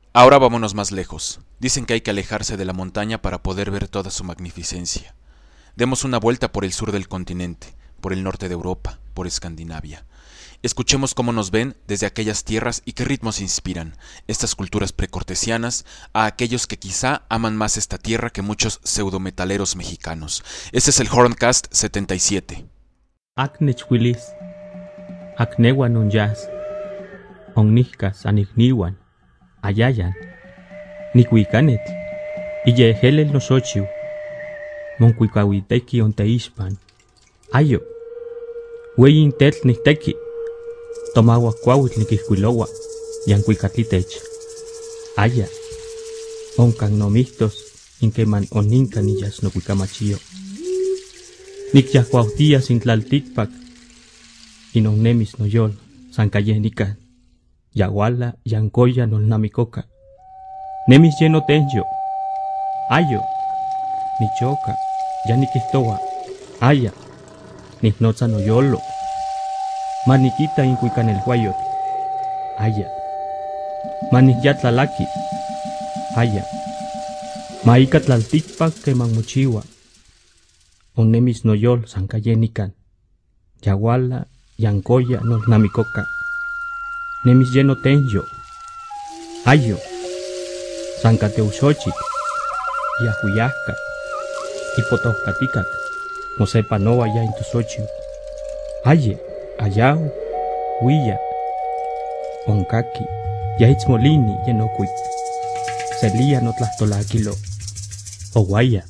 Ahora vámonos más lejos. Dicen que hay que alejarse de la montaña para poder ver toda su magnificencia. Demos una vuelta por el sur del continente, por el norte de Europa, por Escandinavia. Escuchemos cómo nos ven desde aquellas tierras y qué ritmos inspiran estas culturas precortesianas a aquellos que quizá aman más esta tierra que muchos pseudometaleros mexicanos. Este es el Horncast 77. Aknechwilis, Aknewan un jazz, Onnihkas anigniwan, Ayayan, Nikwicanet, Iyehelel nosochiu, Moncuicawiteki onteispan, Ayo, Weyin tetl nihteki, Tomahuacuauitl niquihcuiloua, Yancuicatitech, Aya, Oncan nomihtos, Inqueman onincan illas nocuicamachio. Nikyahcuautia sin tlalticpac, Inonnemis noyol, Sancayenica, Yaguala, Yancoya nolnamicoca, Nemis lleno tenyo, Ayo, Nichoca, Yaniquihtoa, Aya, Nihnotza noyolo, Maniquita incuican el guayot, Aya, Manihyatlalaki, Aya, Maika tlalticpac que manmuchiwa, Onnemis noyol sancayenican, Yaguala, Yancoya nolnamicoca, Nemis lleno tenyo, Ayo, Sancateuxochic, Yahuyasca, Hipotoscaticac, Mosepanoa ya en tusochiu, Aye, Ayau, Huilla, Oncaqui, Yahitzmolini yenocuic, Celia no tlastolaquilo, Oguaya.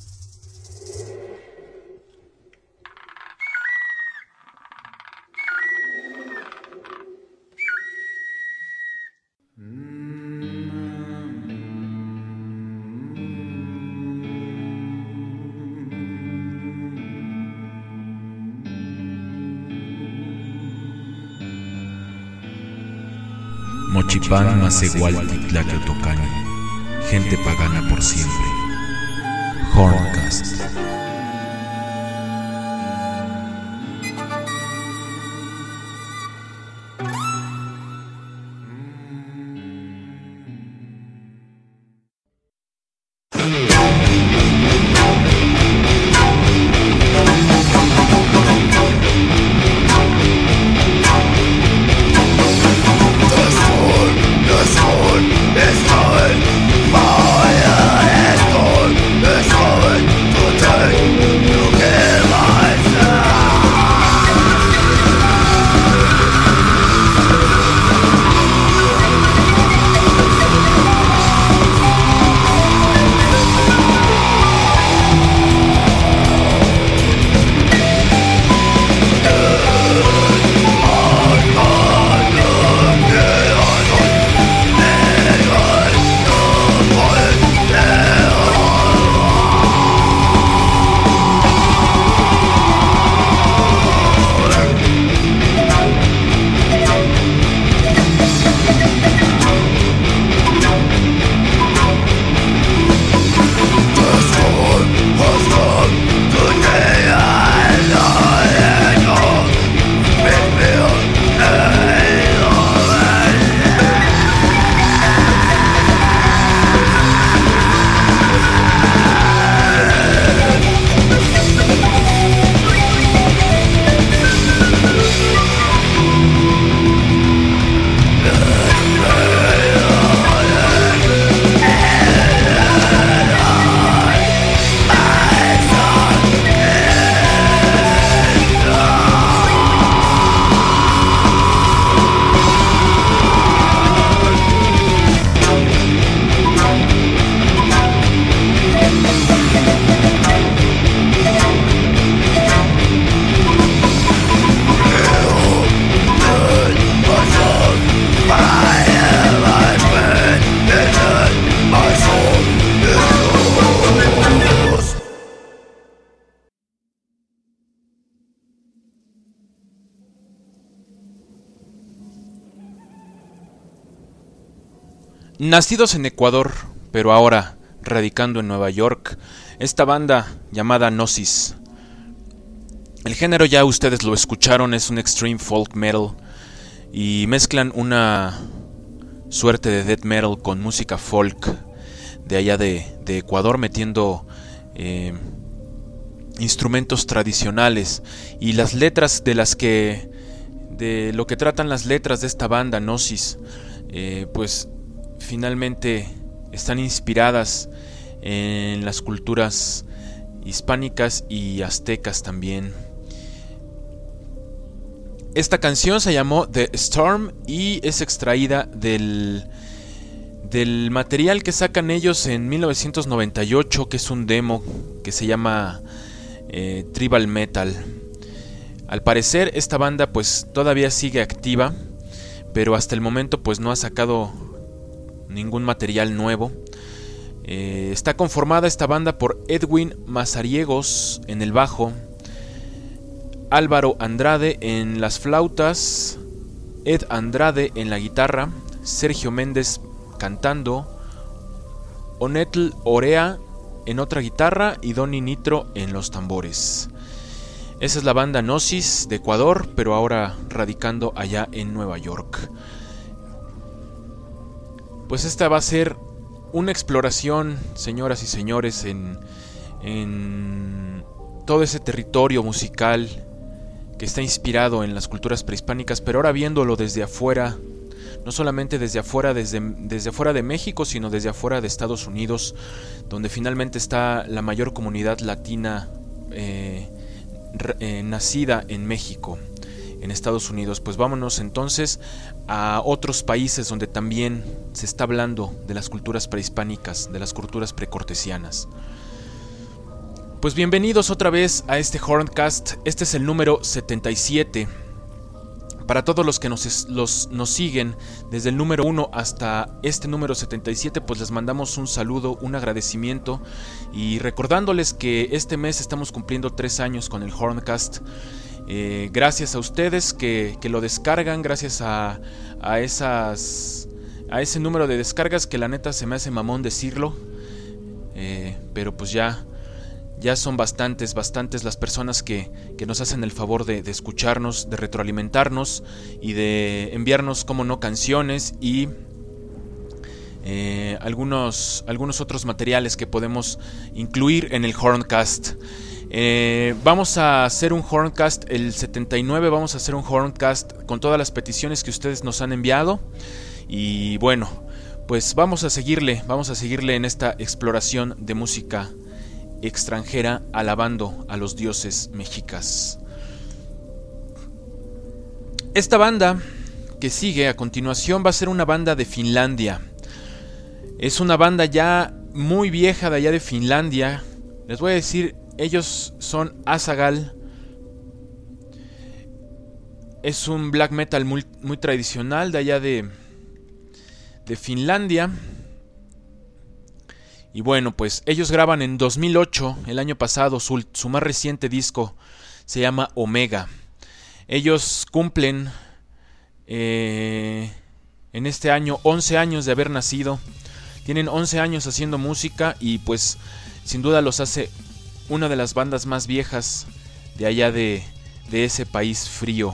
Mochipán Macehualtitlaqueotocani, gente pagana por siempre. Horncast. Nacidos en Ecuador, pero ahora radicando en Nueva York, esta banda llamada Gnosis. El género ya ustedes lo escucharon, es un extreme folk metal y mezclan una suerte de death metal con música folk de allá de Ecuador, metiendo instrumentos tradicionales. Y las letras de lo que tratan las letras de esta banda Gnosis, pues finalmente están inspiradas en las culturas hispánicas y aztecas también. Esta canción se llamó The Storm y es extraída del material que sacan ellos en 1998, que es un demo que se llama Tribal Metal. Al parecer esta banda pues todavía sigue activa, pero hasta el momento pues no ha sacado ningún material nuevo. Está conformada esta banda por Edwin Mazariegos en el bajo, Álvaro Andrade en las flautas, Ed Andrade en la guitarra, Sergio Méndez cantando, Onetl Orea en otra guitarra y Donny Nitro en los tambores. Esa es la banda Gnosis de Ecuador, pero ahora radicando allá en Nueva York. Pues esta va a ser una exploración, señoras y señores, en todo ese territorio musical que está inspirado en las culturas prehispánicas, pero ahora viéndolo desde afuera, no solamente desde afuera de México, sino desde afuera de Estados Unidos, donde finalmente está la mayor comunidad latina nacida en México, en Estados Unidos. Pues vámonos entonces a otros países donde también se está hablando de las culturas prehispánicas, de las culturas precortesianas. Pues bienvenidos otra vez a este Horncast. Este es el número 77. Para todos los que nos siguen desde el número 1 hasta este número 77, pues les mandamos un saludo, un agradecimiento, y recordándoles que este mes estamos cumpliendo 3 años con el Horncast. Gracias a ustedes que lo descargan, gracias a ese número de descargas que la neta se me hace mamón decirlo, pero pues ya son bastantes las personas que nos hacen el favor de escucharnos, de retroalimentarnos y de enviarnos, como no, canciones y algunos otros materiales que podemos incluir en el Horncast. Vamos a hacer un Horncast, el 79, vamos a hacer un Horncast con todas las peticiones que ustedes nos han enviado. Y bueno, pues vamos a seguirle en esta exploración de música extranjera, alabando a los dioses mexicas. Esta banda que sigue a continuación va a ser una banda de Finlandia. Es una banda ya muy vieja de allá de Finlandia. Les voy a decir, ellos son Asagal. Es un black metal muy tradicional de allá de Finlandia. Y bueno, pues ellos graban en 2008, el año pasado, su más reciente disco se llama Omega. Ellos cumplen en este año 11 años de haber nacido. Tienen 11 años haciendo música y pues sin duda los hace una de las bandas más viejas de allá de ese país frío.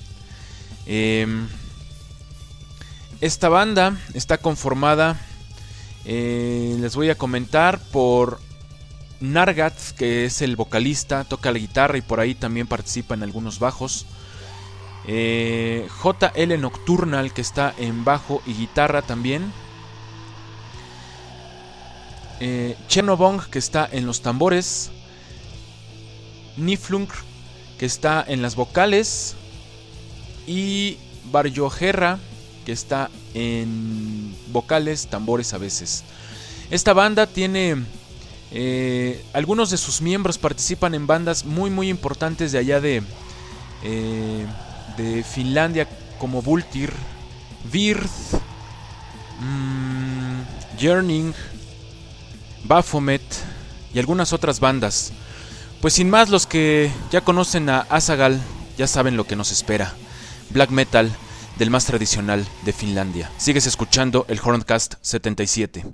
Esta banda está conformada, les voy a comentar, por Nargat, que es el vocalista, toca la guitarra y por ahí también participa en algunos bajos. JL Nocturnal, que está en bajo y guitarra también. Chernobong, que está en los tambores. Niflung, que está en las vocales. Y Barjogerra, que está en vocales, tambores a veces. Esta banda tiene algunos de sus miembros participan en bandas muy importantes de allá de Finlandia, como Vultir, Virth, Yearning, Baphomet y algunas otras bandas. Pues sin más, los que ya conocen a Asagal ya saben lo que nos espera. Black metal del más tradicional de Finlandia. Sigues escuchando el Horncast 77.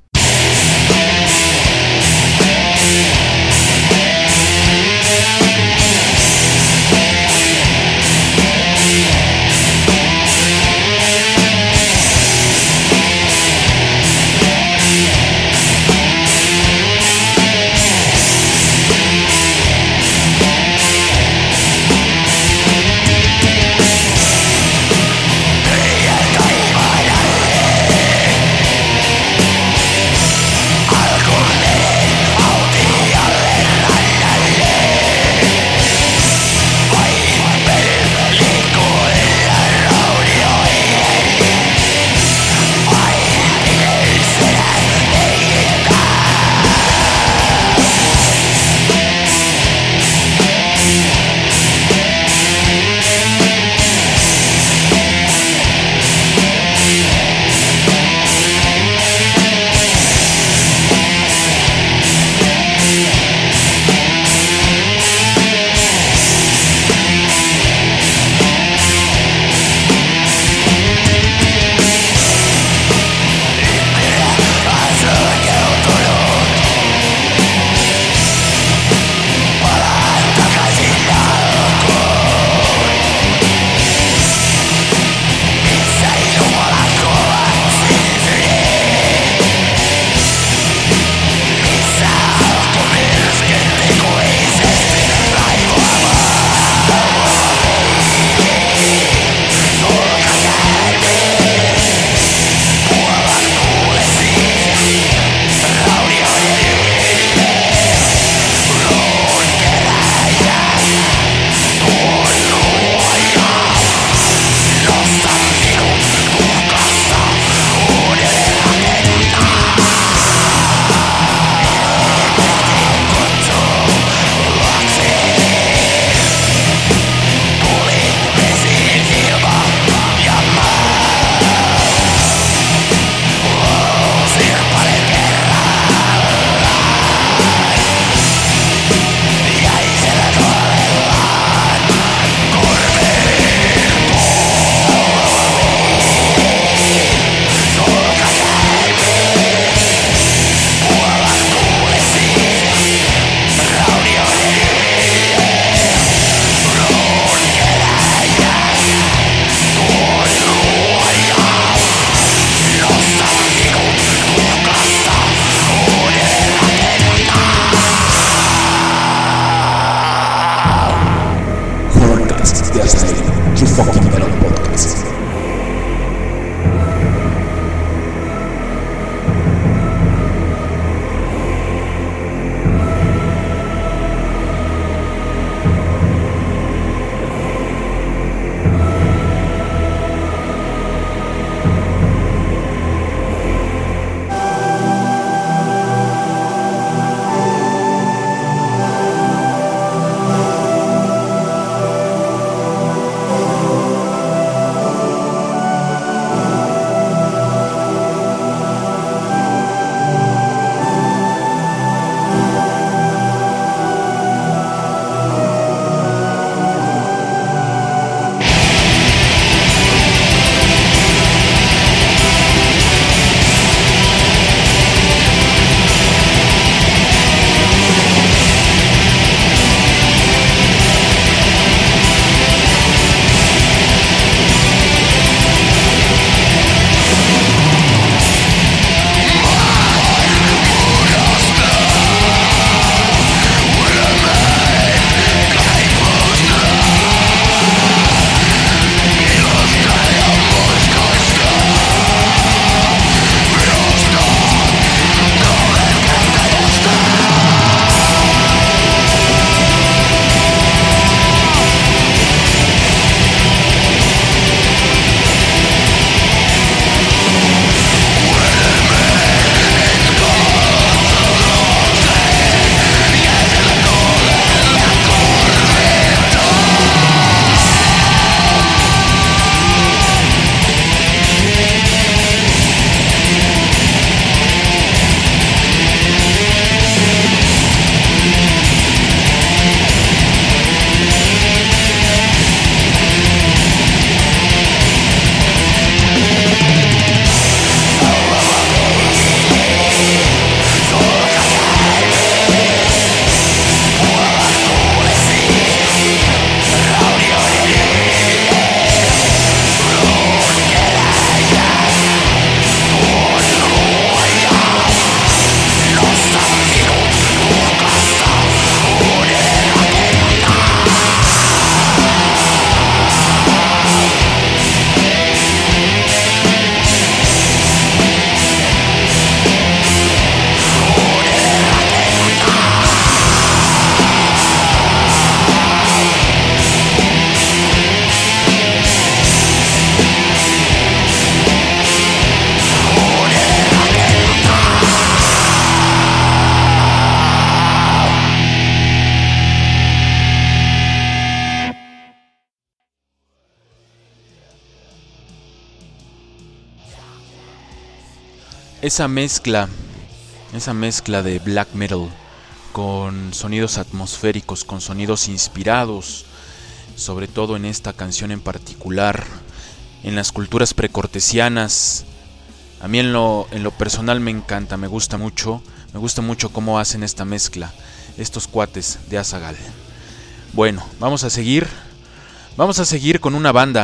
esa mezcla de black metal con sonidos atmosféricos, con sonidos inspirados, sobre todo en esta canción en particular, en las culturas precortesianas. A mí en lo personal me encanta, me gusta mucho cómo hacen esta mezcla estos cuates de Azaghal. Bueno, vamos a seguir con una banda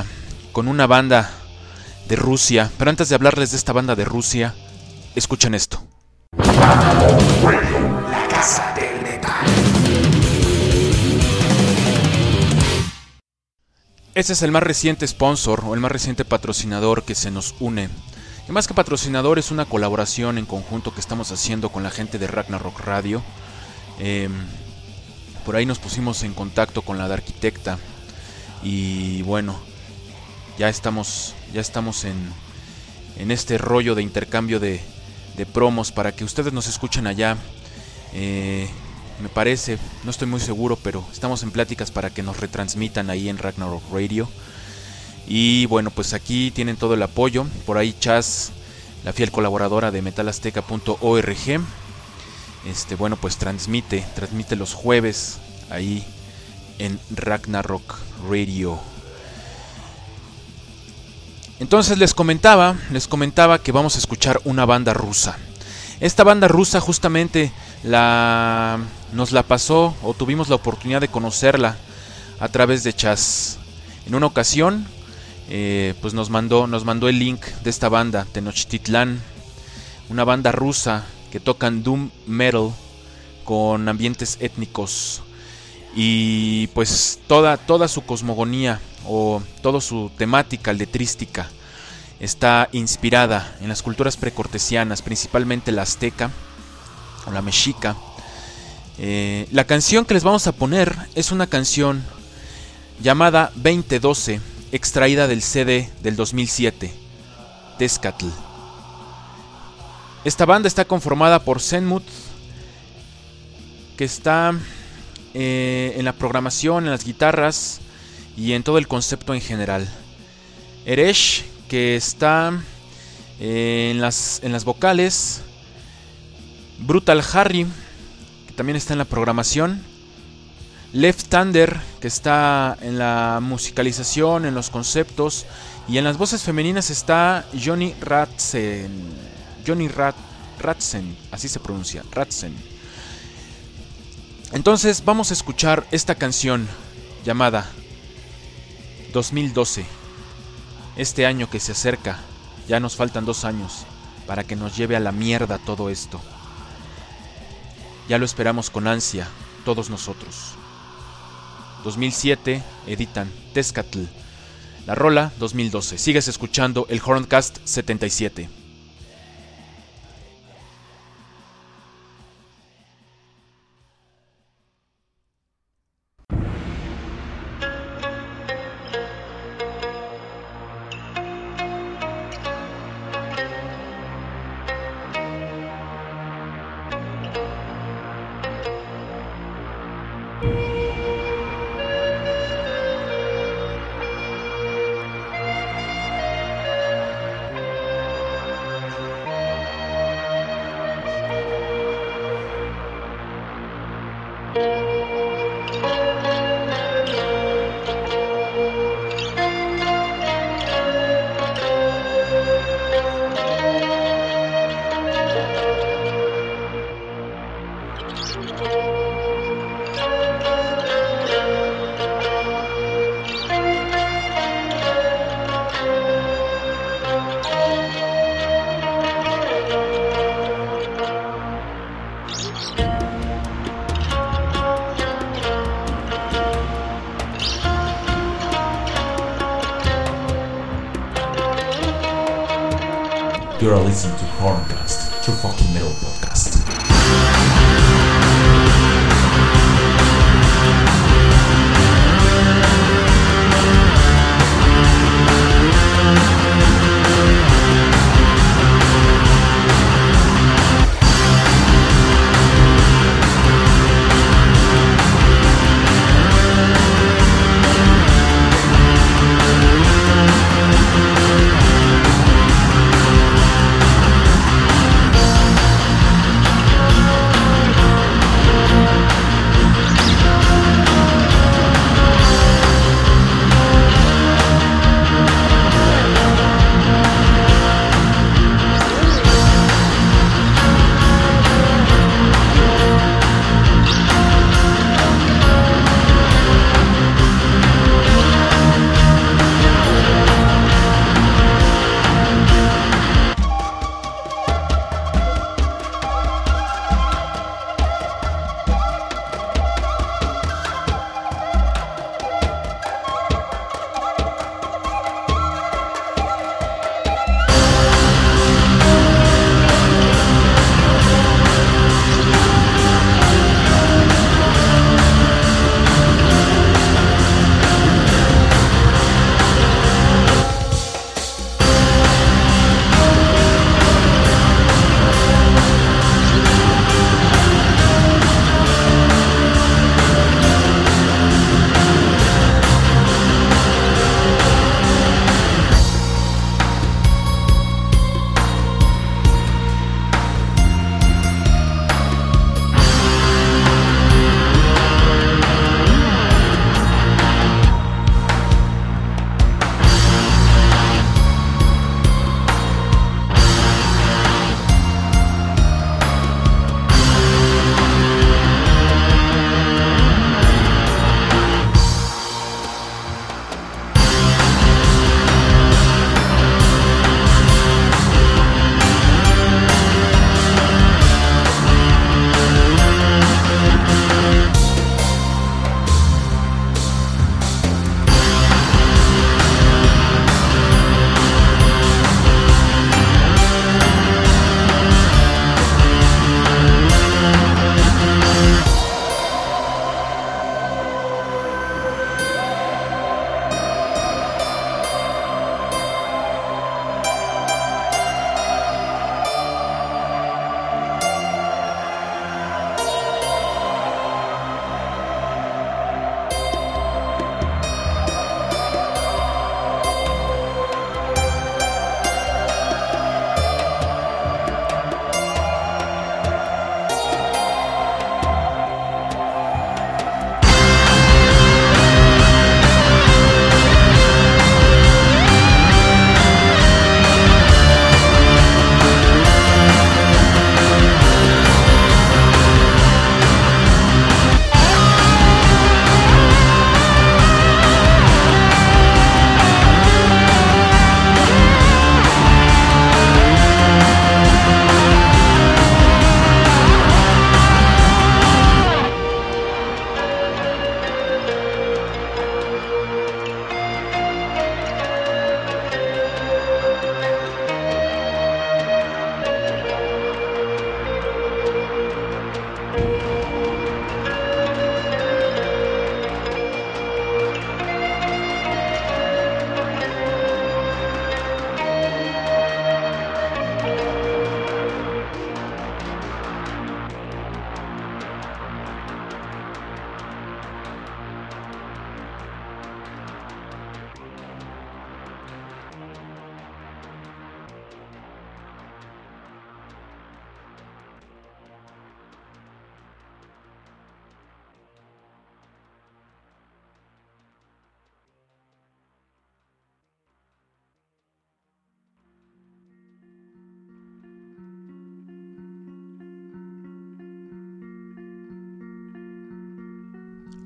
de Rusia, pero antes de hablarles de esta banda de Rusia, escuchen esto. La casa del metal. Ese es el más reciente sponsor o el más reciente patrocinador que se nos une. Y más que patrocinador, es una colaboración en conjunto que estamos haciendo con la gente de Ragnarok Radio. Por ahí nos pusimos en contacto con la de Arquitecta. Y bueno, ya estamos en este rollo de intercambio de promos para que ustedes nos escuchen allá. Me parece, no estoy muy seguro, pero estamos en pláticas para que nos retransmitan ahí en Ragnarok Radio. Y bueno, pues aquí tienen todo el apoyo. Por ahí Chaz, la fiel colaboradora de metalazteca.org, bueno, pues transmite los jueves ahí en Ragnarok Radio. Entonces les comentaba que vamos a escuchar una banda rusa. Esta banda rusa justamente nos la pasó, o tuvimos la oportunidad de conocerla a través de Chaz. En una ocasión, pues nos mandó el link de esta banda, Tenochtitlan, una banda rusa que tocan doom metal con ambientes étnicos. Y pues toda su cosmogonía o toda su temática letrística está inspirada en las culturas precortesianas, principalmente la azteca o la mexica. La canción que les vamos a poner es una canción llamada 2012, extraída del CD del 2007, Tezcatl. Esta banda está conformada por Zenmut, que está en la programación, en las guitarras y en todo el concepto en general. Eresh, que está en las vocales. Brutal Harry, que también está en la programación. Left Thunder, que está en la musicalización, en los conceptos. Y en las voces femeninas está Johnny Ratzen, así se pronuncia, Ratzen. Entonces vamos a escuchar esta canción llamada 2012. Este año que se acerca, ya nos faltan 2 años para que nos lleve a la mierda todo esto. Ya lo esperamos con ansia, todos nosotros. 2007 editan Tezcatl. La rola 2012. Sigues escuchando el Horncast 77. You are listening to Horncast, True Fucking Metal Podcast.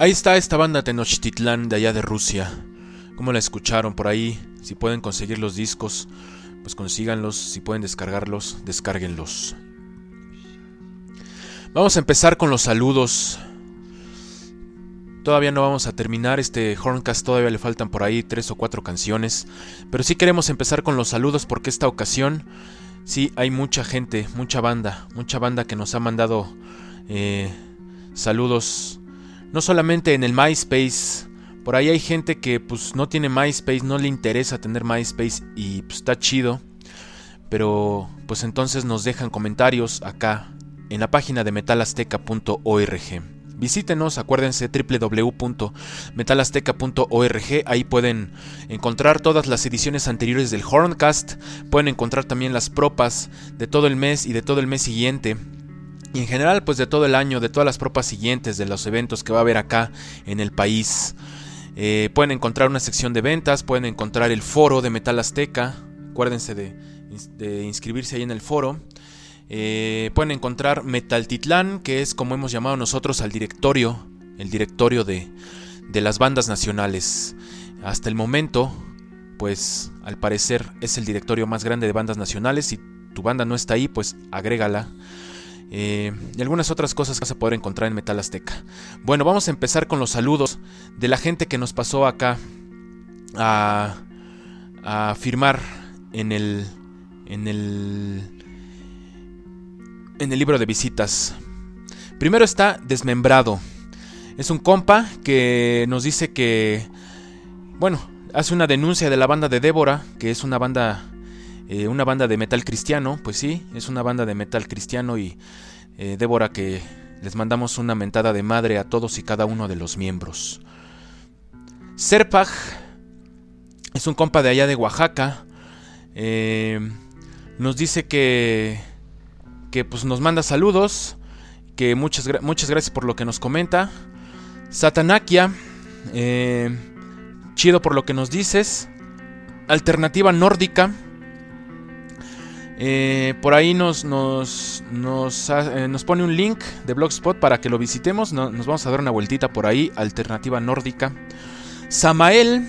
Ahí está esta banda Tenochtitlán de allá de Rusia. ¿Cómo la escucharon por ahí? Si pueden conseguir los discos, pues consíganlos. Si pueden descargarlos, descárguenlos. Vamos a empezar con los saludos. Todavía no vamos a terminar este Horncast, todavía le faltan por ahí 3 o 4 canciones. Pero sí queremos empezar con los saludos porque esta ocasión sí hay mucha gente, mucha banda que nos ha mandado saludos. No solamente en el MySpace, por ahí hay gente que pues no tiene MySpace, no le interesa tener MySpace y pues está chido. Pero pues entonces nos dejan comentarios acá en la página de metalazteca.org. Visítenos, acuérdense, www.metalazteca.org. Ahí pueden encontrar todas las ediciones anteriores del Horncast. Pueden encontrar también las propas de todo el mes y de todo el mes siguiente. Y en general, pues de todo el año, de todas las propas siguientes, de los eventos que va a haber acá en el país. Pueden encontrar una sección de ventas, pueden encontrar el foro de Metal Azteca. Acuérdense de inscribirse ahí en el foro. Pueden encontrar Metaltitlán, que es como hemos llamado nosotros al directorio, el directorio de las bandas nacionales. Hasta el momento, pues al parecer es el directorio más grande de bandas nacionales. Si tu banda no está ahí, pues agrégala. Y algunas otras cosas que vas a poder encontrar en Metal Azteca. Bueno, vamos a empezar con los saludos de la gente que nos pasó acá a firmar en el libro de visitas. Primero está Desmembrado. Es un compa que nos dice que, bueno, hace una denuncia de la banda de Débora, que es una banda de metal cristiano. Pues sí, es una banda de metal cristiano. Y Débora, que les mandamos una mentada de madre a todos y cada uno de los miembros. Serpag es un compa de allá de Oaxaca. Nos dice que pues nos manda saludos, que muchas gracias por lo que nos comenta. Satanakia, chido por lo que nos dices. Alternativa Nórdica, por ahí nos pone un link de Blogspot para que lo visitemos. Nos vamos a dar una vueltita por ahí. Alternativa Nórdica. Samael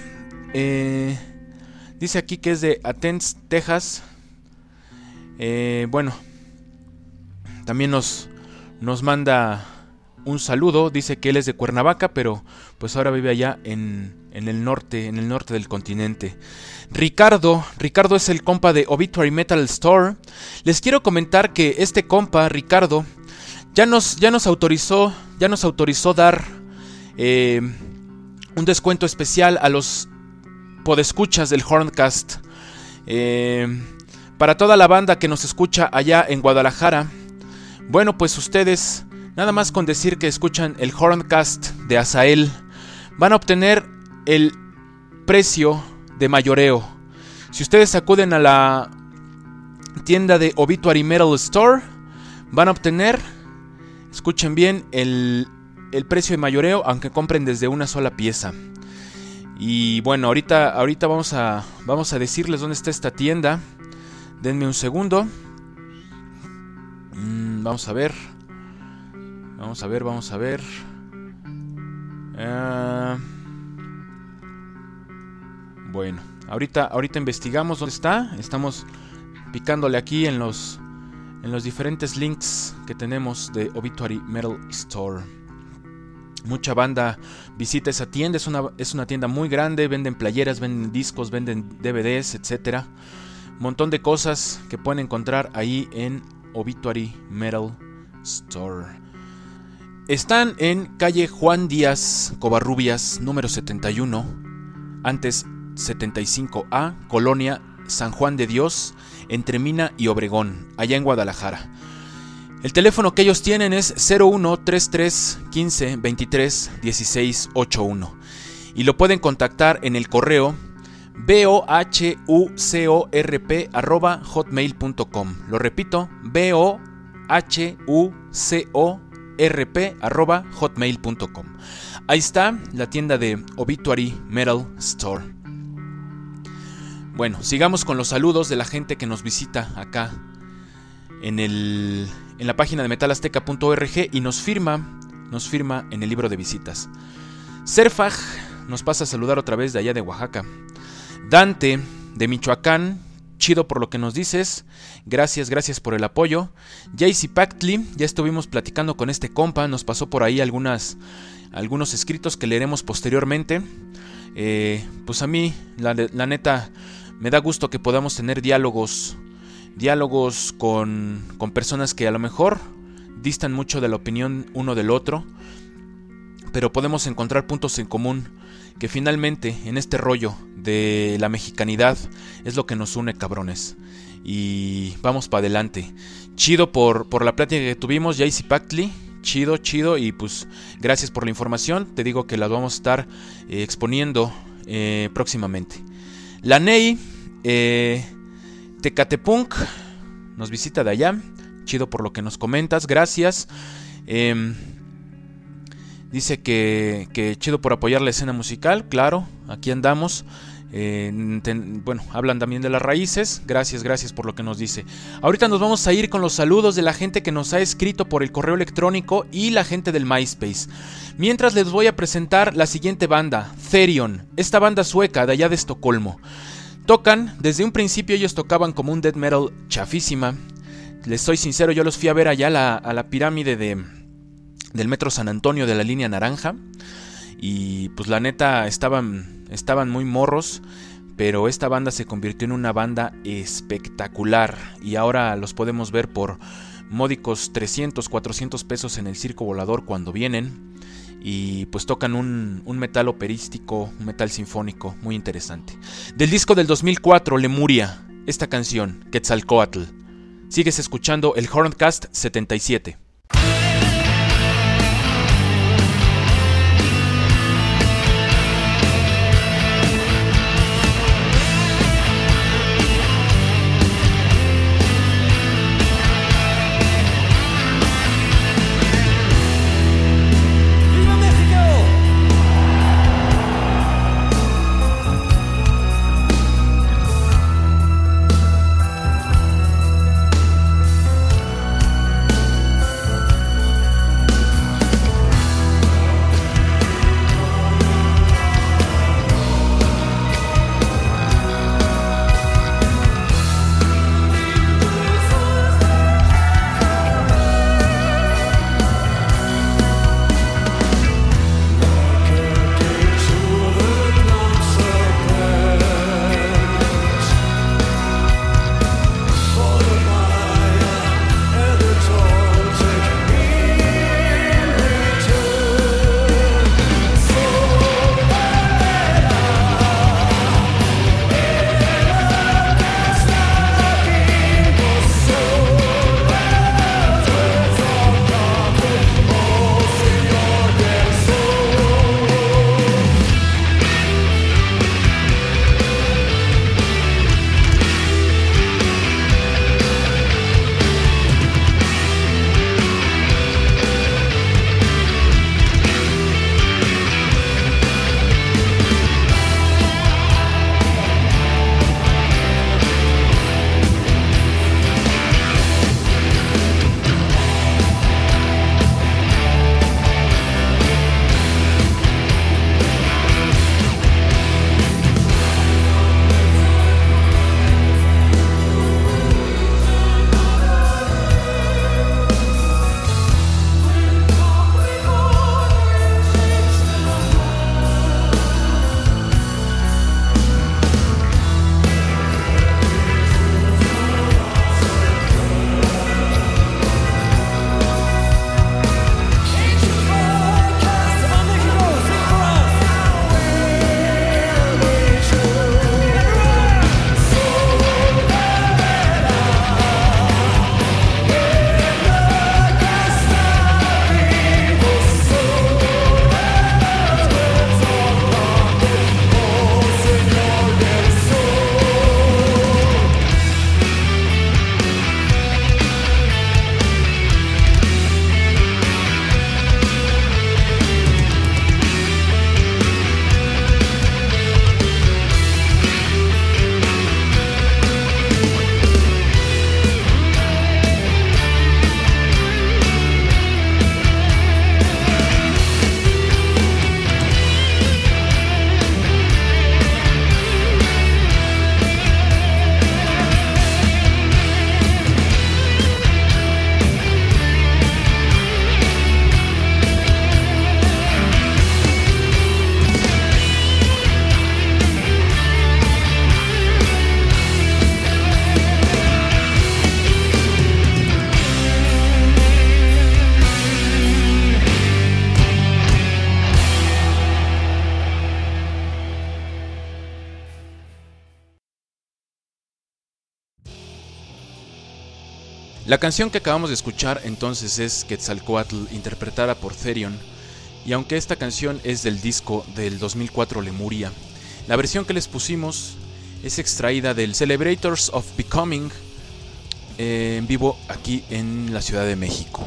dice aquí que es de Athens, Texas. Bueno, también nos manda un saludo. Dice que él es de Cuernavaca, pero pues ahora vive allá en el norte del continente. Ricardo es el compa de Obituary Metal Store. Les quiero comentar que este compa, Ricardo, ya nos autorizó dar un descuento especial a los podescuchas del Horncast. Para toda la banda que nos escucha allá en Guadalajara. Bueno, pues ustedes, nada más con decir que escuchan el Horncast de Azael, van a obtener el precio de mayoreo. Si ustedes acuden a la tienda de Obituary Metal Store, van a obtener, escuchen bien, el precio de mayoreo, aunque compren desde una sola pieza. Y bueno, ahorita vamos a decirles dónde está esta tienda. Denme un segundo. Vamos a ver. Bueno, ahorita investigamos dónde está. Estamos picándole aquí en los diferentes links que tenemos de Obituary Metal Store. Mucha banda visita esa tienda. Es una tienda muy grande. Venden playeras, venden discos, venden DVDs, etcétera. Un montón de cosas que pueden encontrar ahí en Obituary Metal Store. Están en calle Juan Díaz Covarrubias, número 71, antes 75A, Colonia San Juan de Dios, entre Mina y Obregón, allá en Guadalajara. El teléfono que ellos tienen es 0133 15 23 16 81 y lo pueden contactar en el correo bohucorp@hotmail.com. Lo repito, bohucorp@hotmail.com. Ahí está la tienda de Obituary Metal Store. Bueno, sigamos con los saludos de la gente que nos visita acá en la página de metalazteca.org y nos firma nos firma en el libro de visitas. Serfaj nos pasa a saludar otra vez de allá de Oaxaca. Dante de Michoacán, chido por lo que nos dices, gracias por el apoyo. JC Pactli, ya estuvimos platicando con este compa, nos pasó por ahí algunos escritos que leeremos posteriormente. Pues a mí, la neta, me da gusto que podamos tener diálogos con personas que a lo mejor distan mucho de la opinión uno del otro, pero podemos encontrar puntos en común, que finalmente en este rollo de la mexicanidad es lo que nos une, cabrones. Y vamos para adelante. Chido por la plática que tuvimos, JC Pactli. Chido, y pues gracias por la información. Te digo que la vamos a estar exponiendo próximamente. La Ney Tecatepunk nos visita de allá. Chido por lo que nos comentas, gracias. Dice que chido por apoyar la escena musical. Claro, aquí andamos. Bueno, hablan también de las raíces. Gracias por lo que nos dice. Ahorita nos vamos a ir con los saludos de la gente que nos ha escrito por el correo electrónico y la gente del MySpace. Mientras les voy a presentar la siguiente banda, Therion, esta banda sueca de allá de Estocolmo. Tocan, desde un principio ellos tocaban como un death metal chafísima. Les soy sincero, yo los fui a ver allá a la pirámide del Metro San Antonio de la línea naranja. Y pues la neta estaban muy morros, pero esta banda se convirtió en una banda espectacular. Y ahora los podemos ver por módicos 300, 400 pesos en el Circo Volador cuando vienen. Y pues tocan un metal operístico, un metal sinfónico muy interesante. Del disco del 2004, Lemuria, esta canción, Quetzalcóatl. Sigues escuchando el Horncast 77. La canción que acabamos de escuchar entonces es Quetzalcóatl, interpretada por Therion, y aunque esta canción es del disco del 2004 Lemuria, la versión que les pusimos es extraída del Celebrators of Becoming en vivo aquí en la Ciudad de México.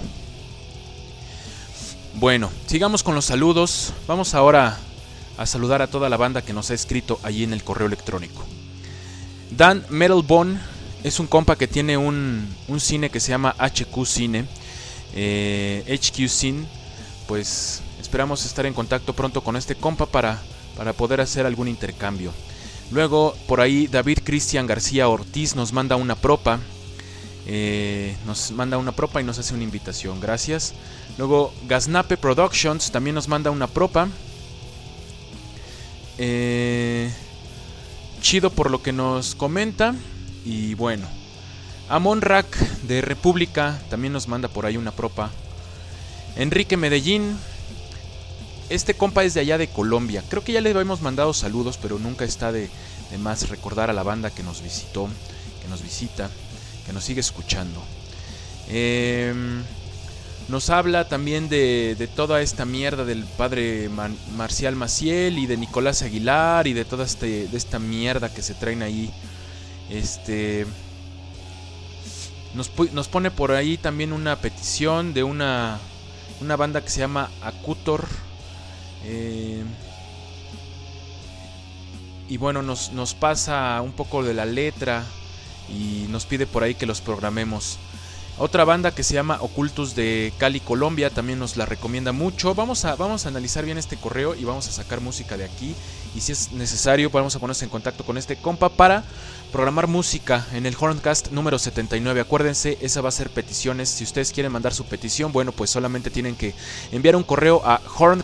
Bueno, sigamos con los saludos. Vamos ahora a saludar a toda la banda que nos ha escrito allí en el correo electrónico. Dan Metalbone es un compa que tiene un cine que se llama HQ Cine, HQ Cine. Pues esperamos estar en contacto pronto con este compa para poder hacer algún intercambio. Luego por ahí David Cristian García Ortiz nos manda una propa. Y nos hace una invitación, gracias. Luego Gaznape Productions también nos manda una propa. Chido por lo que nos comenta. Y bueno, Amon Rack de República también nos manda por ahí una propa. Enrique Medellín, este compa es de allá de Colombia. Creo que ya le habíamos mandado saludos, pero nunca está de más recordar a la banda que nos visitó, que nos visita, que nos sigue escuchando. Nos habla también de toda esta mierda del padre Marcial Maciel y de Nicolás Aguilar y de toda de esta mierda que se traen ahí. Nos pone por ahí también una petición de una banda que se llama Acutor. Y bueno, nos pasa un poco de la letra y nos pide por ahí que los programemos. Otra banda que se llama Ocultus de Cali, Colombia, también nos la recomienda mucho. Vamos a analizar bien este correo y vamos a sacar música de aquí. Y si es necesario, vamos a ponernos en contacto con este compa para programar música en el Horncast número 79. Acuérdense, esa va a ser peticiones. Si ustedes quieren mandar su petición, bueno, pues solamente tienen que enviar un correo a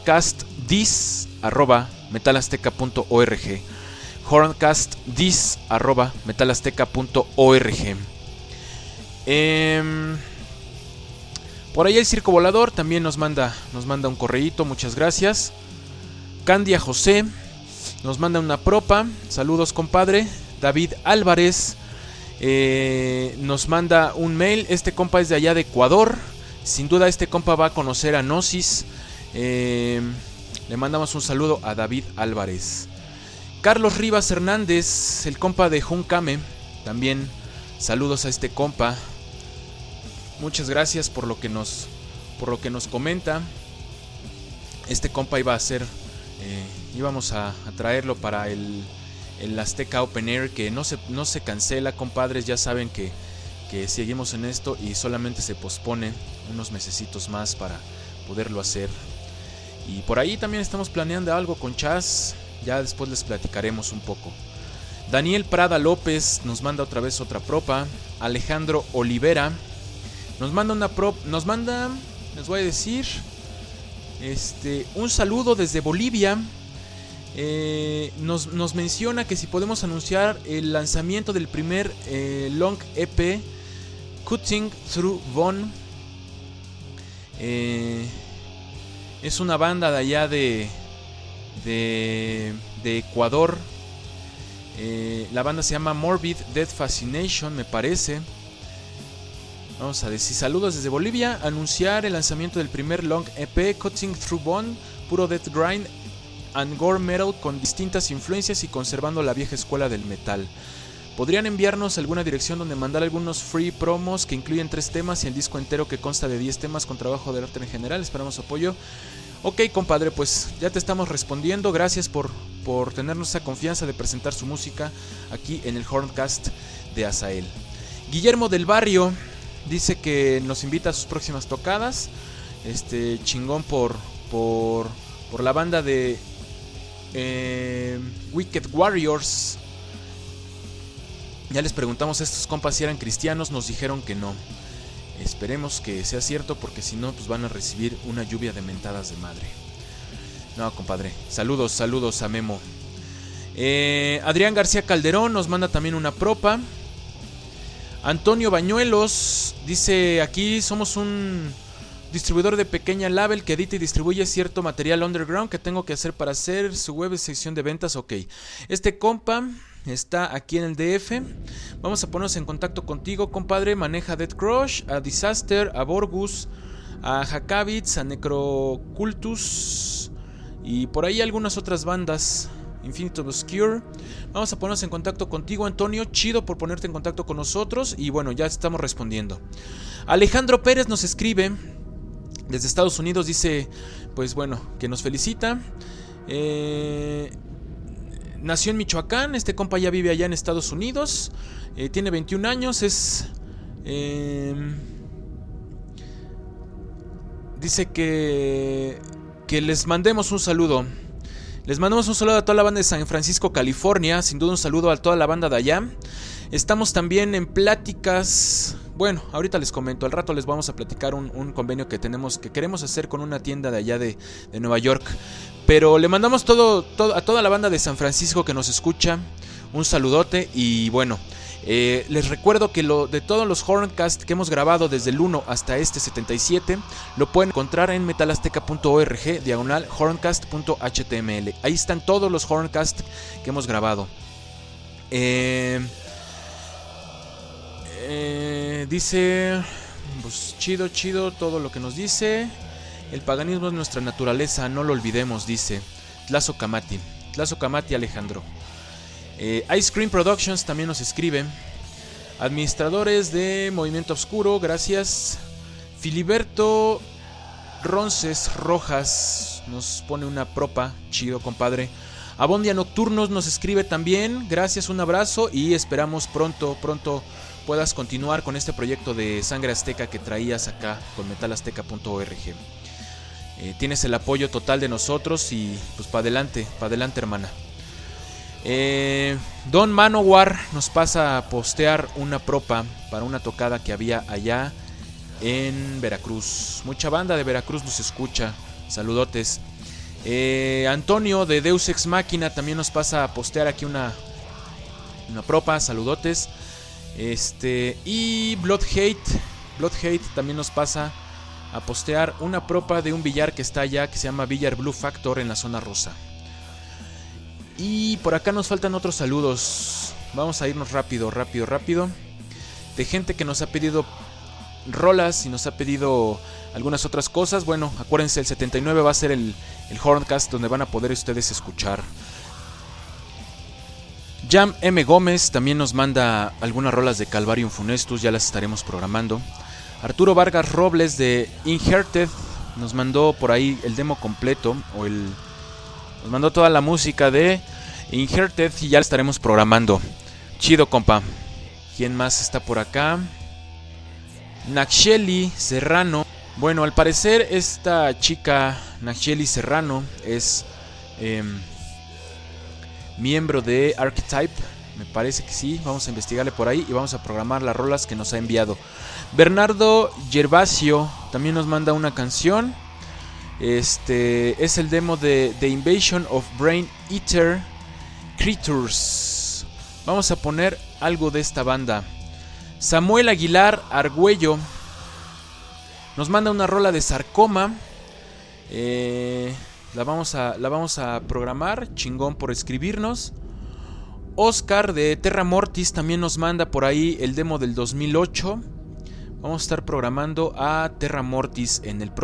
horncastdis@metalazteca.org. horncastdis@metalazteca.org. Por ahí el Circo Volador también nos manda un correíto, muchas gracias. Candia José nos manda una propa, saludos compadre. David Álvarez nos manda un mail, este compa es de allá de Ecuador, sin duda este compa va a conocer a Gnosis. Le mandamos un saludo a David Álvarez. Carlos Rivas Hernández, el compa de Juncame, también saludos a este compa. Muchas gracias por lo que nos comenta. Este compa iba a ser, íbamos a traerlo para el Azteca Open Air, que no se cancela, compadres. Ya saben que seguimos en esto y solamente se pospone unos mesecitos más para poderlo hacer. Y por ahí también estamos planeando algo con Chas. Ya después les platicaremos un poco. Daniel Prada López nos manda otra vez otra propa. Alejandro Olivera nos manda les voy a decir, un saludo desde Bolivia. Nos menciona que si podemos anunciar el lanzamiento del primer long EP, Cutting Through Von. Es una banda de allá de Ecuador. La banda se llama Morbid Death Fascination, me parece. Vamos a decir saludos desde Bolivia. Anunciar el lanzamiento del primer long EP, Cutting Through Bone, puro death grind and gore metal con distintas influencias y conservando la vieja escuela del metal. ¿Podrían enviarnos alguna dirección donde mandar algunos free promos que incluyen 3 temas y el disco entero que consta de 10 temas con trabajo de arte en general? Esperamos apoyo. Ok, compadre, pues ya te estamos respondiendo. Gracias por tenernos esa confianza de presentar su música aquí en el Horncast de Azael. Guillermo del Barrio dice que nos invita a sus próximas tocadas. Chingón por la banda de Wicked Warriors. Ya les preguntamos a estos compas si eran cristianos, nos dijeron que no. Esperemos que sea cierto, porque si no, pues van a recibir una lluvia de mentadas de madre. No, compadre. Saludos a Memo. Adrián García Calderón nos manda también una propa. Antonio Bañuelos dice: aquí somos un distribuidor de pequeña label que edita y distribuye cierto material underground que tengo que hacer para hacer su web de sección de ventas. Ok, este compa está aquí en el DF. Vamos a ponernos en contacto contigo, compadre. Maneja Death Crush, a Disaster, a Borgus, a Hakavitz, a Necrocultus y por ahí algunas otras bandas. Infinite Obscure. Vamos a ponernos en contacto contigo, Antonio. Chido por ponerte en contacto con nosotros. Y bueno, ya estamos respondiendo. Alejandro Pérez nos escribe desde Estados Unidos. Dice, pues bueno, que nos felicita. Nació en Michoacán. Este compa ya vive allá en Estados Unidos. Tiene 21 años. Dice que les mandemos un saludo. Les mandamos un saludo a toda la banda de San Francisco, California. Sin duda un saludo a toda la banda de allá. Estamos también en pláticas. Bueno, ahorita les comento. Al rato les vamos a platicar un convenio que queremos hacer con una tienda de allá de Nueva York. Pero le mandamos a toda la banda de San Francisco que nos escucha un saludote. Y bueno, les recuerdo que de todos los Horncast que hemos grabado desde el 1 hasta este 77 lo pueden encontrar en metalazteca.org/horncast.html. Ahí están todos los Horncast que hemos grabado. Dice, pues chido todo lo que nos dice. El paganismo es nuestra naturaleza, no lo olvidemos, dice Tlazo Kamati Alejandro. Ice Cream Productions también nos escribe. Administradores de Movimiento Oscuro, gracias. Filiberto Ronces Rojas nos pone una propa, chido compadre. Abondia Nocturnos nos escribe también, gracias, un abrazo y esperamos pronto puedas continuar con este proyecto de Sangre Azteca que traías acá con metalazteca.org. Tienes el apoyo total de nosotros y pues para adelante hermana. Don Manowar nos pasa a postear una propa para una tocada que había allá en Veracruz. Mucha banda de Veracruz nos escucha. Saludotes. Antonio de Deus Ex Machina también nos pasa a postear aquí una propa. Saludotes. Y Blood Hate también nos pasa a postear una propa de un billar que está allá, que se llama Billar Blue Factor en la zona rosa. Y por acá nos faltan otros saludos. Vamos a irnos rápido. De gente que nos ha pedido rolas y nos ha pedido algunas otras cosas. Bueno, acuérdense, el 79 va a ser el Horncast donde van a poder ustedes escuchar. Jam M. Gómez también nos manda algunas rolas de Calvarium Funestus, ya las estaremos programando. Arturo Vargas Robles de Inheriteth nos mandó por ahí el demo completo, nos mandó toda la música de Inheriteth y ya la estaremos programando. Chido, compa. ¿Quién más está por acá? Naxeli Serrano. Bueno, al parecer esta chica Naxeli Serrano es miembro de Archetype. Me parece que sí. Vamos a investigarle por ahí y vamos a programar las rolas que nos ha enviado. Bernardo Gervasio también nos manda una canción. Es el demo de The Invasion of Brain Eater Creatures. Vamos a poner algo de esta banda. Samuel Aguilar Argüello nos manda una rola de Sarcoma. La vamos a programar. Chingón por escribirnos. Oscar de Terra Mortis también nos manda por ahí el demo del 2008. Vamos a estar programando a Terra Mortis en el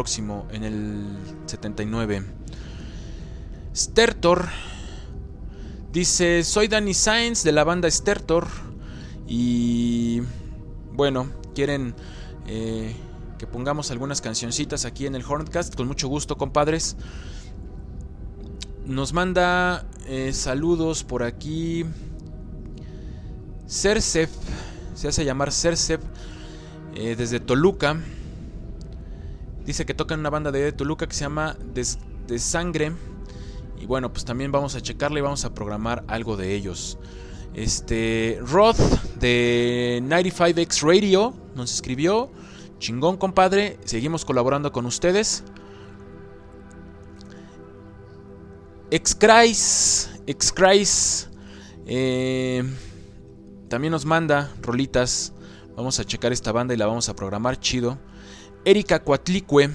79. Stertor dice: soy Danny Sainz de la banda Stertor. Y bueno, quieren que pongamos algunas cancioncitas aquí en el Horncast. Con mucho gusto, compadres. Nos manda saludos por aquí Cersef, se hace llamar Cersef, desde Toluca. Dice que toca en una banda de Toluca que se llama de Sangre. Y bueno, pues también vamos a checarle y vamos a programar algo de ellos. Roth de 95X Radio nos escribió: chingón, compadre, seguimos colaborando con ustedes. Excrais también nos manda rolitas. Vamos a checar esta banda y la vamos a programar chido. Erika Coatlicue,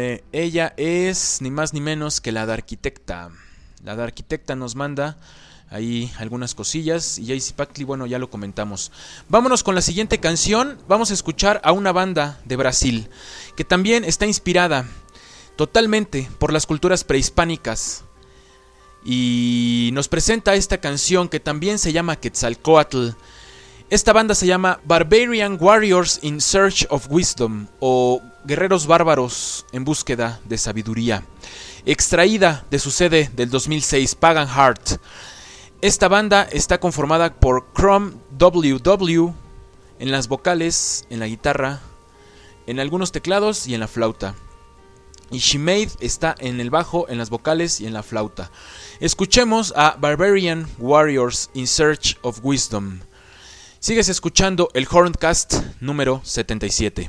ella es ni más ni menos que la de Arquitecta. La de Arquitecta nos manda ahí algunas cosillas. Y JC Pactli, bueno, ya lo comentamos. Vámonos con la siguiente canción. Vamos a escuchar a una banda de Brasil que también está inspirada totalmente por las culturas prehispánicas. Y nos presenta esta canción que también se llama Quetzalcoatl. Esta banda se llama Barbarian Warriors in Search of Wisdom, o Guerreros Bárbaros en Búsqueda de Sabiduría, extraída de su CD del 2006, Pagan Heart. Esta banda está conformada por Chrome WW en las vocales, en la guitarra, en algunos teclados y en la flauta. Y Shimaid está en el bajo, en las vocales y en la flauta. Escuchemos a Barbarian Warriors in Search of Wisdom. Sigues escuchando el Horncast número 77.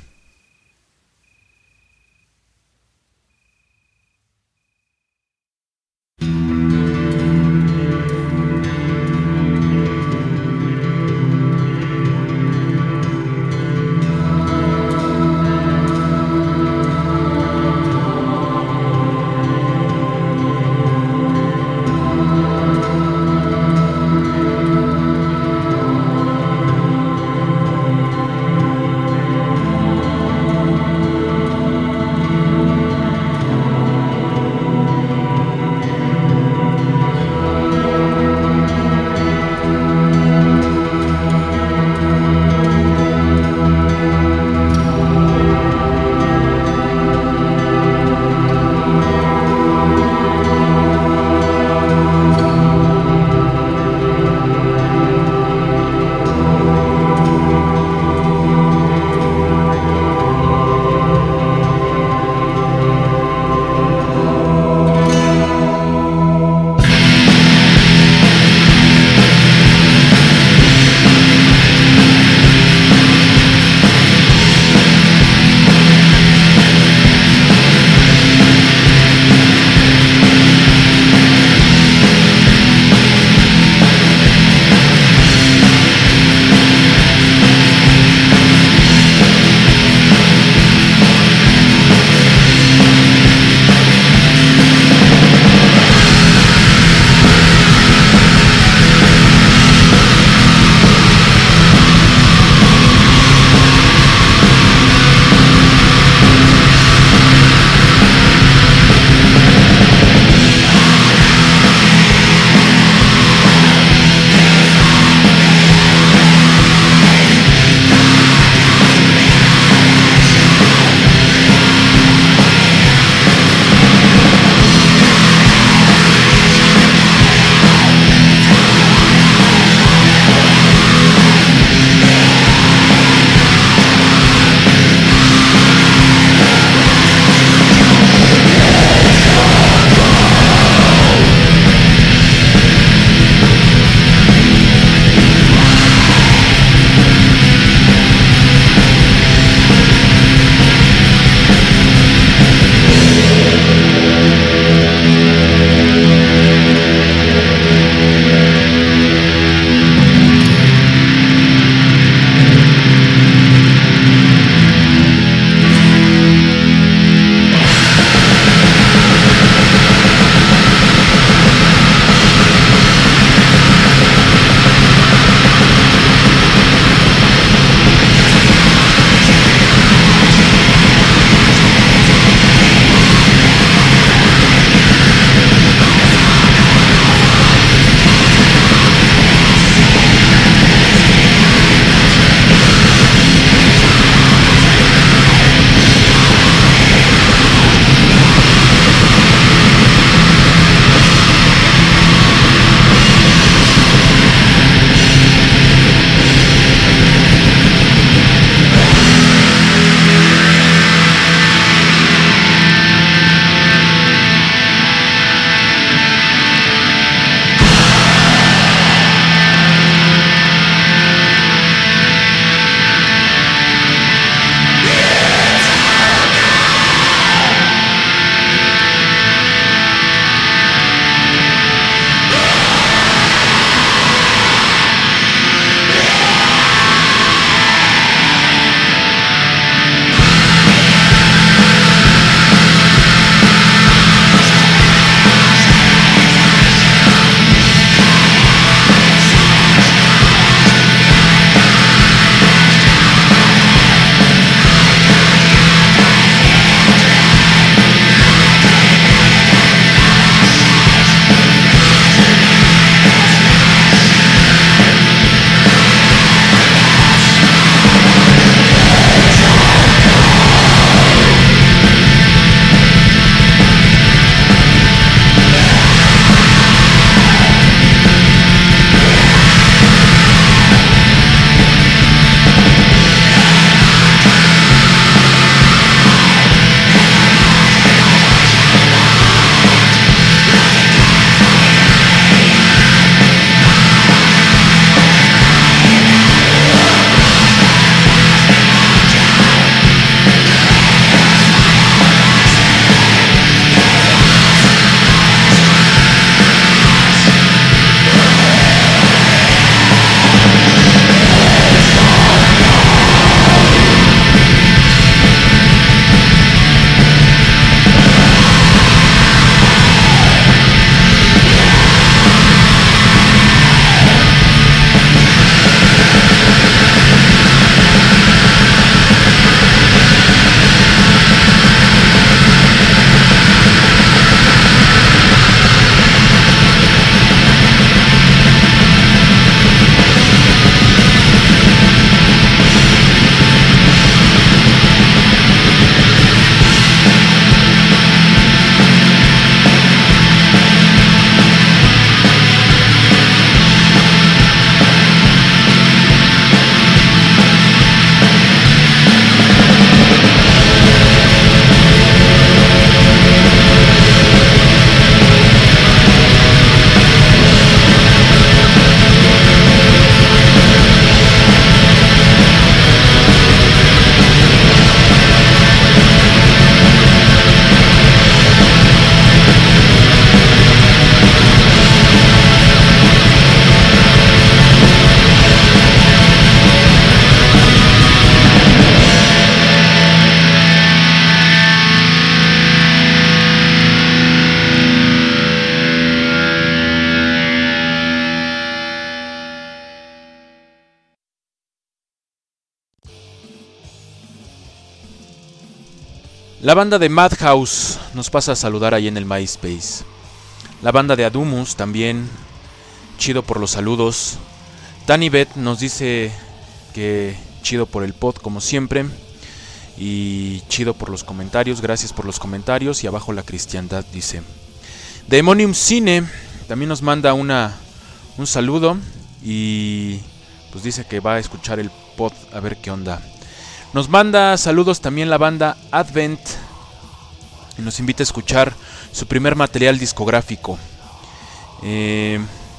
La banda de Madhouse nos pasa a saludar ahí en el MySpace. La banda de Adumus también, chido por los saludos. Tanibet nos dice que chido por el pod como siempre. Y chido por los comentarios, gracias por los comentarios. Y abajo la cristiandad dice. Demonium Cine también nos manda un saludo. Y pues dice que va a escuchar el pod a ver qué onda. Nos manda saludos también la banda Advent y nos invita a escuchar su primer material discográfico. Es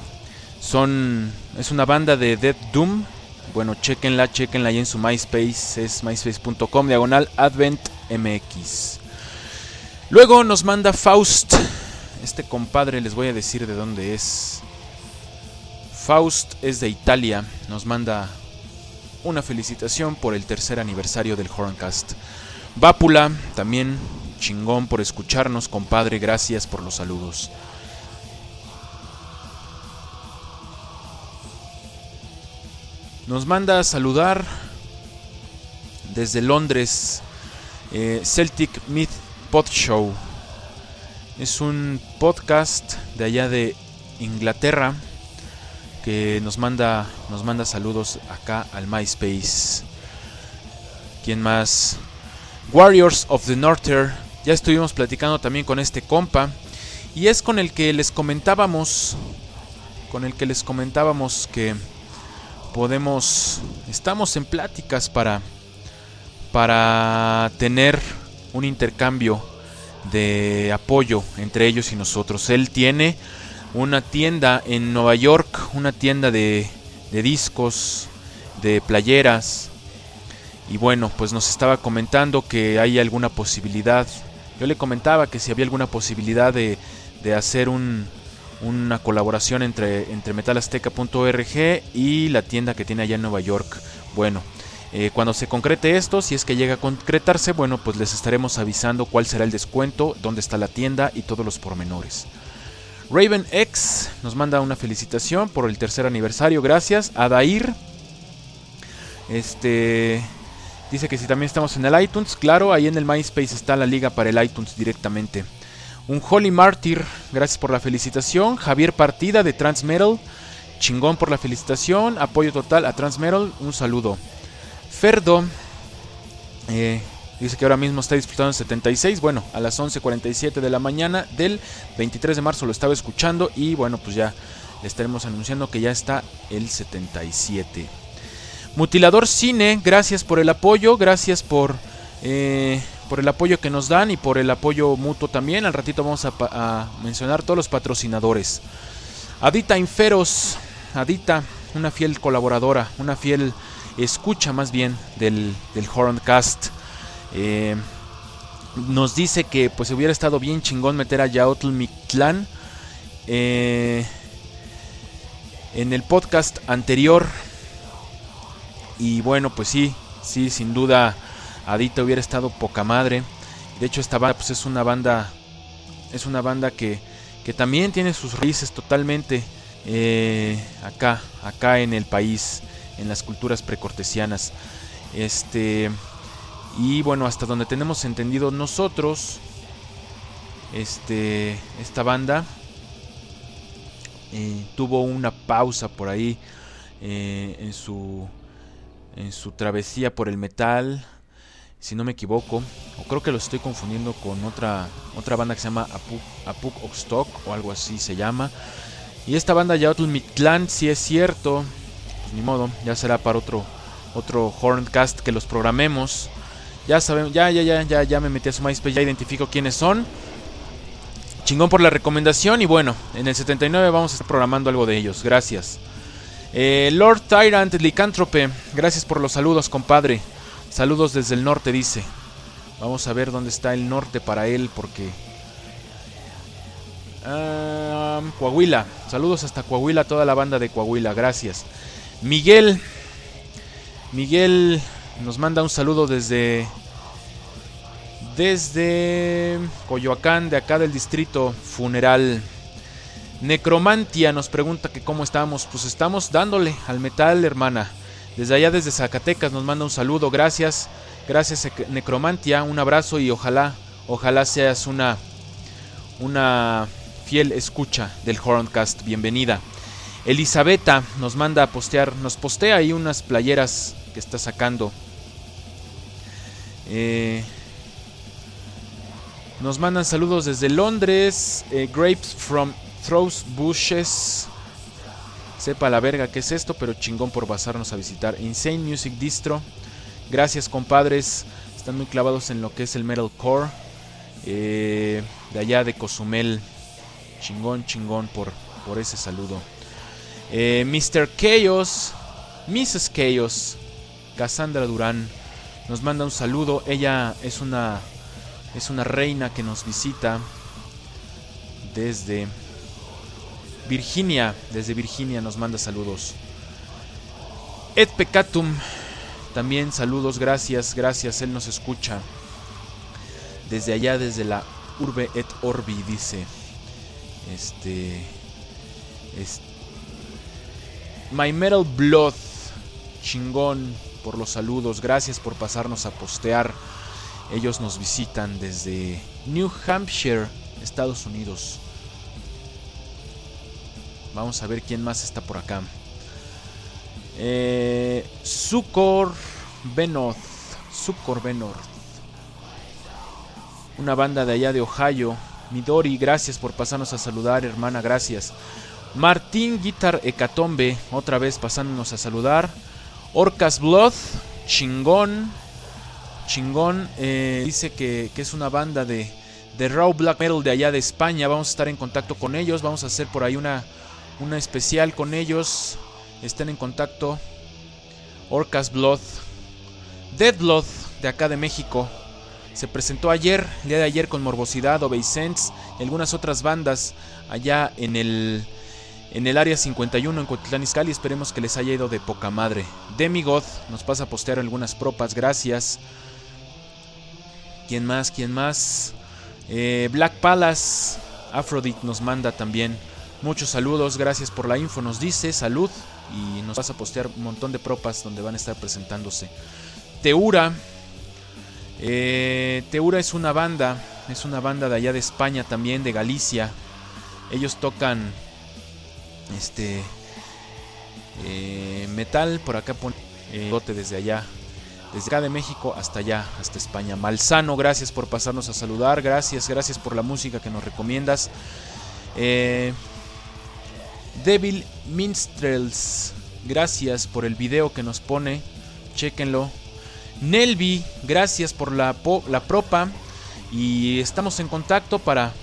una banda de Death Doom. Bueno, chequenla ahí en su MySpace. Es myspace.com/AdventMX. Luego nos manda Faust. Este compadre les voy a decir de dónde es. Faust es de Italia. Nos manda una felicitación por el 3er aniversario del Horncast. Vápula, también chingón por escucharnos, compadre. Gracias por los saludos. Nos manda a saludar desde Londres Celtic Myth Pod Show. Es un podcast de allá de Inglaterra que nos manda saludos acá al MySpace. ¿Quién más? Warriors of the Norther. Ya estuvimos platicando también con este compa. Y es con el que les comentábamos que estamos en pláticas para tener un intercambio de apoyo entre ellos y nosotros. Él tiene una tienda en Nueva York, una tienda de discos, de playeras. Y bueno, pues nos estaba comentando que hay alguna posibilidad. Yo le comentaba que si había alguna posibilidad de hacer una colaboración entre metalazteca.org y la tienda que tiene allá en Nueva York. Bueno, cuando se concrete esto, si es que llega a concretarse, bueno, pues les estaremos avisando cuál será el descuento, dónde está la tienda y todos los pormenores. Raven X nos manda una felicitación por el 3er aniversario, gracias. Adair dice que si también estamos en el iTunes, claro, ahí en el MySpace está la liga para el iTunes directamente. Un Holy Martyr, gracias por la felicitación. Javier Partida de Transmetal, chingón por la felicitación. Apoyo total a Transmetal, un saludo. Ferdo dice que ahora mismo está disfrutando el 76. Bueno, a las 11:47 de la mañana del 23 de marzo lo estaba escuchando. Y bueno, pues ya le estaremos anunciando que ya está el 77. Mutilador Cine, gracias por el apoyo. Gracias por el apoyo que nos dan y por el apoyo mutuo también. Al ratito vamos a mencionar todos los patrocinadores. Adita Inferos. Adita, una fiel colaboradora, una fiel escucha más bien del Horncast. Nos dice que pues hubiera estado bien chingón meter a Yaotl Mictlán en el podcast anterior. Y bueno, pues sí, sin duda Adita hubiera estado poca madre. De hecho esta banda pues es una banda que también tiene sus raíces totalmente acá en el país, en las culturas precortesianas. Y bueno, hasta donde tenemos entendido nosotros, esta banda tuvo una pausa por ahí en su travesía por el metal, si no me equivoco, o creo que lo estoy confundiendo con otra banda que se llama Apuk Oxtok o algo así se llama. Y esta banda Yaotl Mictlán, si es cierto, pues ni modo, ya será para otro Horncast que los programemos. Ya sabemos, ya me metí a su MySpace, ya identifico quiénes son. Chingón por la recomendación. Y bueno, en el 79 vamos a estar programando algo de ellos. Gracias. Lord Tyrant Licántrope, gracias por los saludos, compadre. Saludos desde el norte, dice. Vamos a ver dónde está el norte para él, porque Coahuila. Saludos hasta Coahuila, toda la banda de Coahuila, gracias. Miguel nos manda un saludo desde Coyoacán, de acá del distrito Funeral. Necromantia nos pregunta que cómo estamos. Pues estamos dándole al metal, hermana. Desde allá, desde Zacatecas, nos manda un saludo, gracias. Gracias, Necromantia, un abrazo y ojalá seas una fiel escucha del Horncast. Bienvenida. Elisabetta nos manda a postear, nos postea ahí unas playeras que está sacando. Nos mandan saludos desde Londres. Grapes from Throws Bushes. Sepa la verga qué es esto, pero chingón por pasarnos a visitar. Insane Music Distro. Gracias, compadres. Están muy clavados en lo que es el metalcore. De allá de Cozumel. Chingón por ese saludo. Mr. Chaos, Mrs. Chaos, Cassandra Durán nos manda un saludo. Ella es una reina que nos visita desde Virginia. Desde Virginia nos manda saludos. Ed Pecatum también saludos, gracias, él nos escucha desde allá, desde la Urbe et Orbi, dice. My Metal Blood, chingón por los saludos, gracias por pasarnos a postear. Ellos nos visitan desde New Hampshire, Estados Unidos. Vamos a ver quién más está por acá. Succor Benoth, una banda de allá de Ohio. Midori, gracias por pasarnos a saludar, hermana, gracias. Martín Guitar Hecatombe, otra vez pasándonos a saludar. Orcas Blood, chingón. Dice que es una banda de raw black metal de allá de España. Vamos a estar en contacto con ellos, vamos a hacer por ahí una especial con ellos. Estén en contacto. Orcas Blood. Dead Blood, de acá de México, se presentó el día de ayer con Morbosidad, Obeisance y algunas otras bandas allá en el área 51 en Cuautitlán Izcalli. Esperemos que les haya ido de poca madre. Demigod nos pasa a postear algunas propas, gracias. ¿Quién más? Black Palace, Aphrodite nos manda también muchos saludos, gracias por la info, nos dice, salud, y nos pasa a postear un montón de propas donde van a estar presentándose. Teura es una banda de allá de España también, de Galicia. Ellos tocan metal, por acá pone bote desde allá, desde acá de México hasta allá, hasta España. Malsano, gracias por pasarnos a saludar, gracias por la música que nos recomiendas. Devil Minstrels, gracias por el video que nos pone, chéquenlo. Nelvi, gracias por la propa, y estamos en contacto para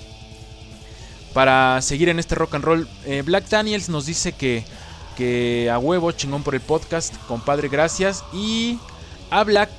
seguir en este rock and roll. Black Daniels nos dice que a huevo, chingón por el podcast, compadre, gracias. Y a Black,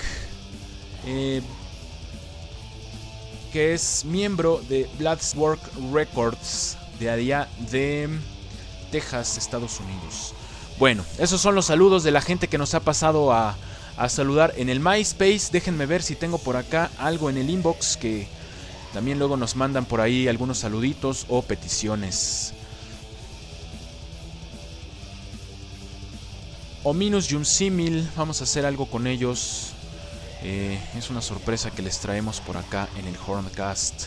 que es miembro de Bloodswork Records de allá de Texas, Estados Unidos. Bueno, esos son los saludos de la gente que nos ha pasado a saludar en el MySpace. Déjenme ver si tengo por acá algo en el inbox, que también luego nos mandan por ahí algunos saluditos o peticiones. Ominous Yumsimil, vamos a hacer algo con ellos. Es una sorpresa que les traemos por acá en el Horncast.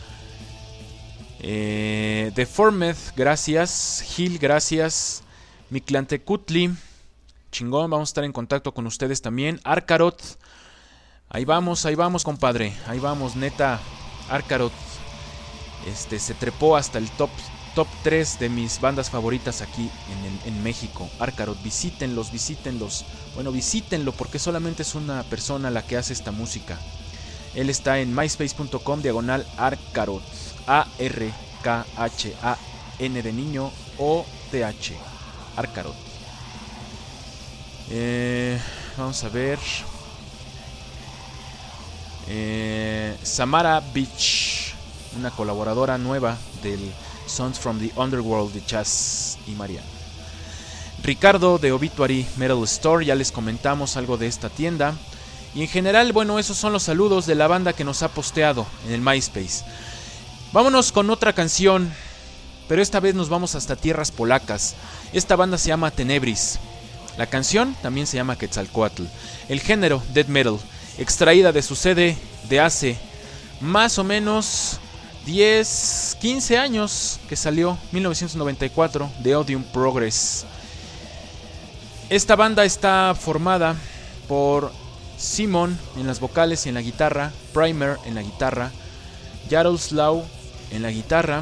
Deformed, gracias. Gil, gracias. Mictlantecutli, chingón, vamos a estar en contacto con ustedes también. Arcarot, ahí vamos, compadre. Ahí vamos, neta. Arcarot se trepó hasta el top 3 de mis bandas favoritas aquí en México. Arcarot, visítenlos. Bueno, visítenlo porque solamente es una persona la que hace esta música. Él está en myspace.com/Arcarot. ARKHAN de niño OTH. Arcarot. Vamos a ver. Samara Beach, una colaboradora nueva del Sons from the Underworld de Chas y María. Ricardo de Obituary Metal Store, ya les comentamos algo de esta tienda. Y en general, bueno, esos son los saludos de la banda que nos ha posteado en el MySpace. Vámonos con otra canción, pero esta vez nos vamos hasta tierras polacas. Esta banda se llama Tenebris. La canción también se llama Quetzalcoatl. El género, death metal. extraída de su sede de hace más o menos 10, 15 años que salió, 1994, de Odium Progress. Esta banda está formada por Simon en las vocales y en la guitarra, Primer en la guitarra, Jaroslav en la guitarra,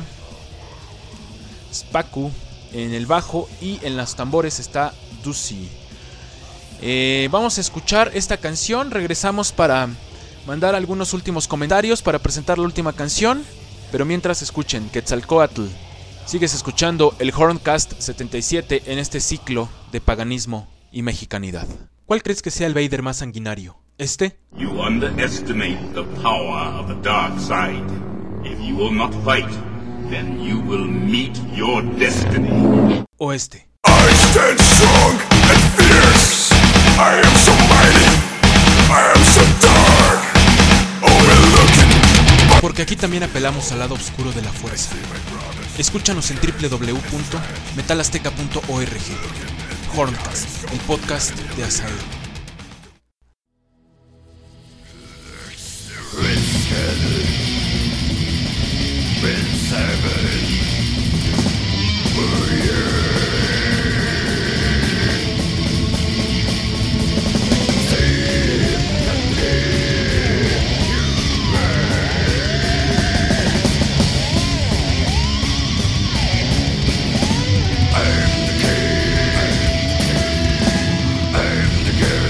Spaku en el bajo y en los tambores está Dusi. Vamos a escuchar esta canción, regresamos para mandar algunos últimos comentarios, para presentar la última canción, pero mientras escuchen Quetzalcóatl. Sigues escuchando el Horncast 77 en este ciclo de paganismo y mexicanidad. ¿Cuál crees que sea el Vader más sanguinario? ¿Este? You underestimate the power of the dark side. If you will not fight, then you will meet your destiny. ¿O este? I stand strong and fierce. I am so mighty. I am so dark. Overlooking. Porque aquí también apelamos al lado oscuro de la fuerza. Escúchanos en www.metalazteca.org. Horncast, el podcast de Asael. I'm the king.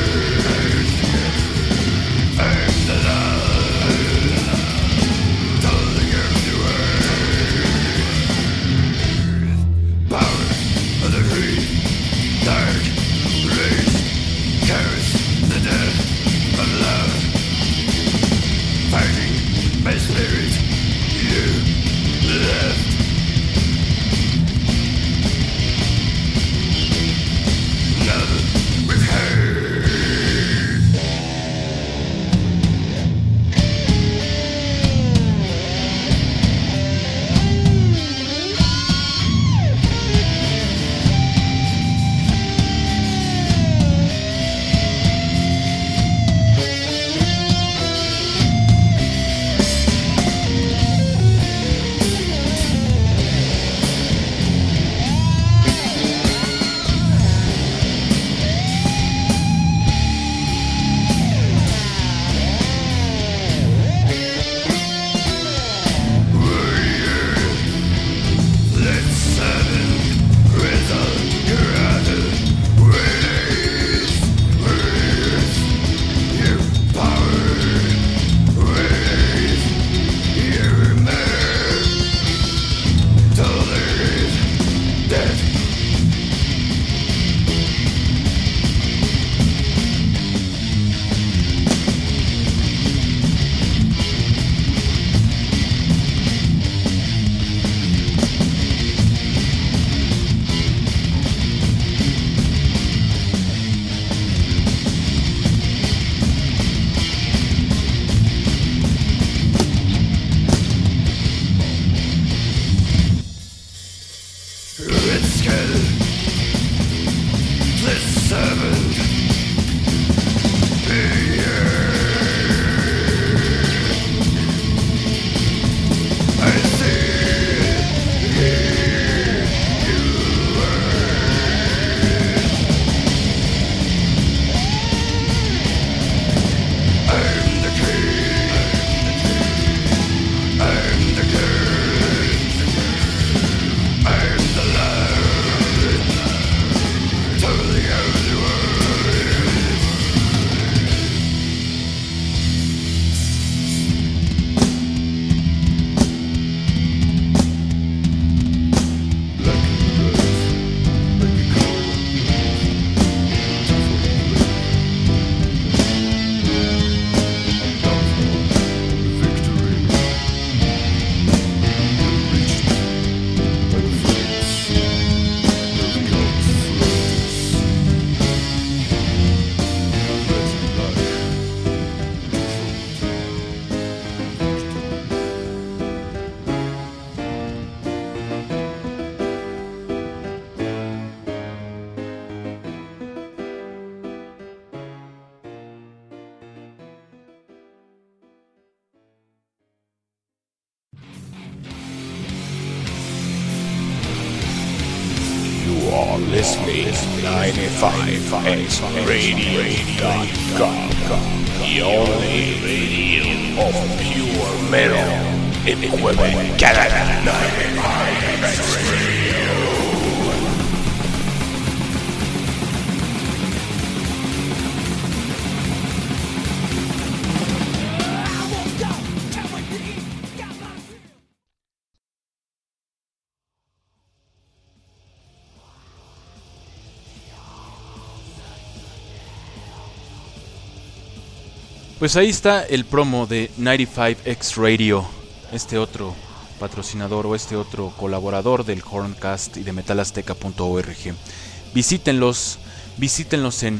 are listening to 95xradio.com, the only radio of pure metal in Quebec, Canada. 95X Radio. Pues ahí está el promo de 95X Radio, este otro patrocinador o este otro colaborador del Horncast y de metalazteca.org. Visítenlos en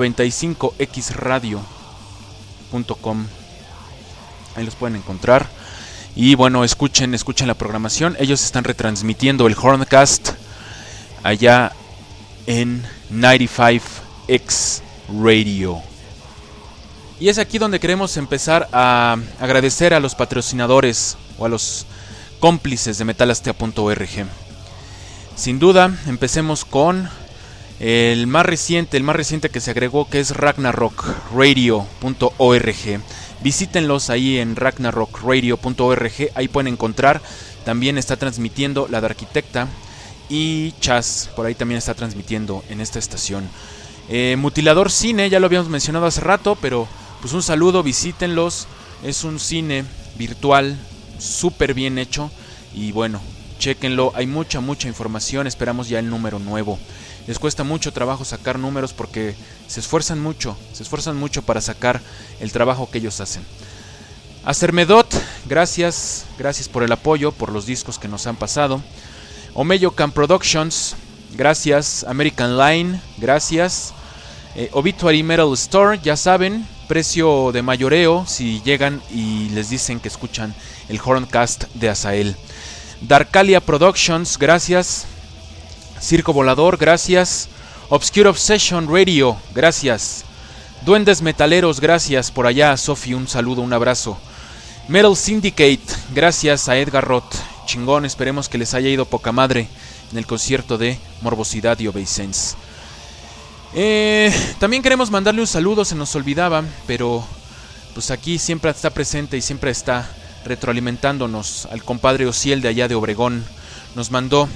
95xradio.com, ahí los pueden encontrar. Y bueno, escuchen la programación. Ellos están retransmitiendo el Horncast allá en 95X Radio. Y es aquí donde queremos empezar a agradecer a los patrocinadores o a los cómplices de metalazteca.org. Sin duda, empecemos con el más reciente que se agregó, que es ragnarokradio.org. Visítenlos ahí en ragnarokradio.org, ahí pueden encontrar. También está transmitiendo La Darquitecta y Chas, por ahí también está transmitiendo en esta estación. Mutilador Cine, ya lo habíamos mencionado hace rato, pero pues un saludo, visítenlos. Es un cine virtual súper bien hecho y bueno, chéquenlo, hay mucha información. Esperamos ya el número nuevo. Les cuesta mucho trabajo sacar números porque se esfuerzan mucho para sacar el trabajo que ellos hacen. Acermedot, gracias por el apoyo, por los discos que nos han pasado. Omeyo Camp Productions, gracias. American Line, gracias. Obituary Metal Store, ya saben, precio de mayoreo si llegan y les dicen que escuchan el Horncast de Azael. Darkalia Productions, gracias. Circo Volador, gracias. Obscure Obsession Radio, gracias. Duendes Metaleros, gracias por allá. Sophie, un saludo, un abrazo. Metal Syndicate, gracias a Edgar Roth. Chingón, esperemos que les haya ido poca madre en el concierto de Morbosidad y Obeisance. También queremos mandarle un saludo, se nos olvidaba, pero pues aquí siempre está presente y siempre está retroalimentándonos al compadre Ociel de allá de Obregón. Nos mandó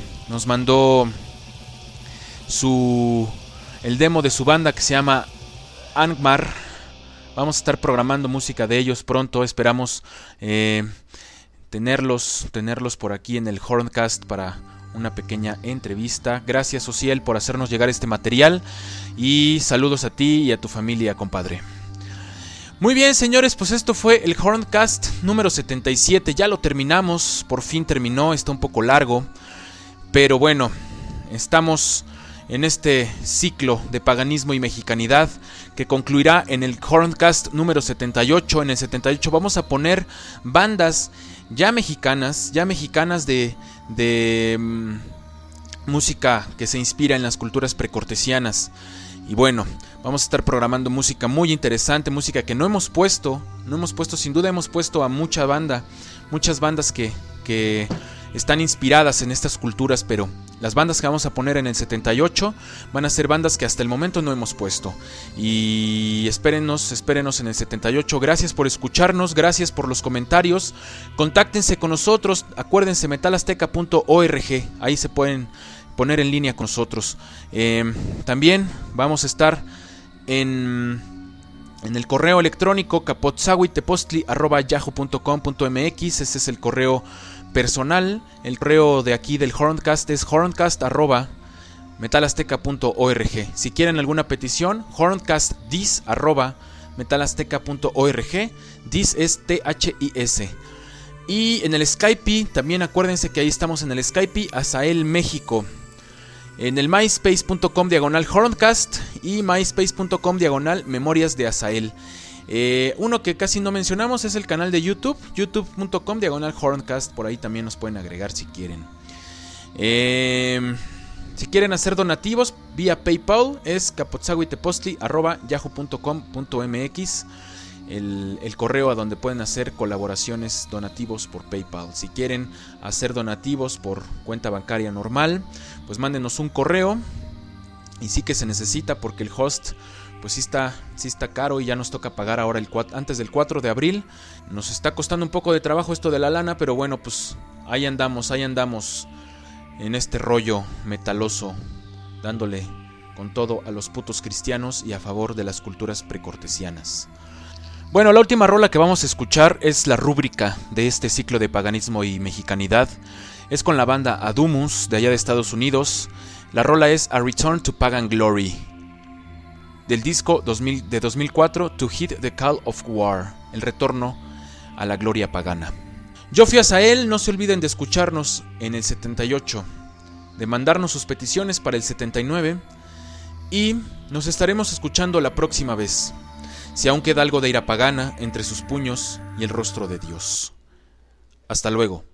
el demo de su banda que se llama Angmar. Vamos a estar programando música de ellos pronto, esperamos tenerlos por aquí en el Horncast para una pequeña entrevista. Gracias, Ociel, por hacernos llegar este material y saludos a ti y a tu familia, compadre. Muy bien, señores, pues esto fue el Horncast número 77. Ya lo terminamos, por fin terminó, está un poco largo, pero bueno, estamos en este ciclo de paganismo y mexicanidad que concluirá en el Horncast número 78. En el 78 vamos a poner bandas ya mexicanas de música que se inspira en las culturas precortesianas. Y bueno, vamos a estar programando música muy interesante, música que no hemos puesto, sin duda hemos puesto a muchas bandas que están inspiradas en estas culturas, pero las bandas que vamos a poner en el 78 van a ser bandas que hasta el momento no hemos puesto. Y espérenos en el 78. Gracias por escucharnos, gracias por los comentarios. Contáctense con nosotros, acuérdense, metalazteca.org, ahí se pueden poner en línea con nosotros. También vamos a estar en el correo electrónico capotzahuitepostli@yahoo.com.mx. Ese es el correo personal. El correo de aquí del Horncast es horncast@metalazteca.org. Si quieren alguna petición, horncastdis@metalazteca.org. Dis es THIS. Y en el Skype, también acuérdense que ahí estamos en el Skype, Azael México. En el myspace.com/Horncast y myspace.com/Memorias de Azael. Uno que casi no mencionamos es el canal de YouTube, youtube.com/Horncast. Por ahí también nos pueden agregar si quieren. Si quieren hacer donativos vía PayPal es capotzahuitepostli@yahoo.com.mx. El correo a donde pueden hacer colaboraciones, donativos por PayPal. Si quieren hacer donativos por cuenta bancaria normal, pues mándenos un correo Y sí que se necesita, porque el host pues sí está caro y ya nos toca pagar ahora antes del 4 de abril. Nos está costando un poco de trabajo esto de la lana, pero bueno, pues ahí andamos en este rollo metaloso, dándole con todo a los putos cristianos y a favor de las culturas precortesianas. Bueno, la última rola que vamos a escuchar es la rúbrica de este ciclo de paganismo y mexicanidad. Es con la banda Adumus, de allá de Estados Unidos. La rola es A Return to Pagan Glory, del disco de 2004, To Heed the Call of War, el retorno a la gloria pagana. Yo fui a Azael, no se olviden de escucharnos en el 78, de mandarnos sus peticiones para el 79, y nos estaremos escuchando la próxima vez, si aún queda algo de ira pagana entre sus puños y el rostro de Dios. Hasta luego.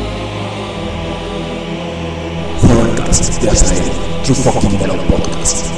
True Fucking Metal Podcast.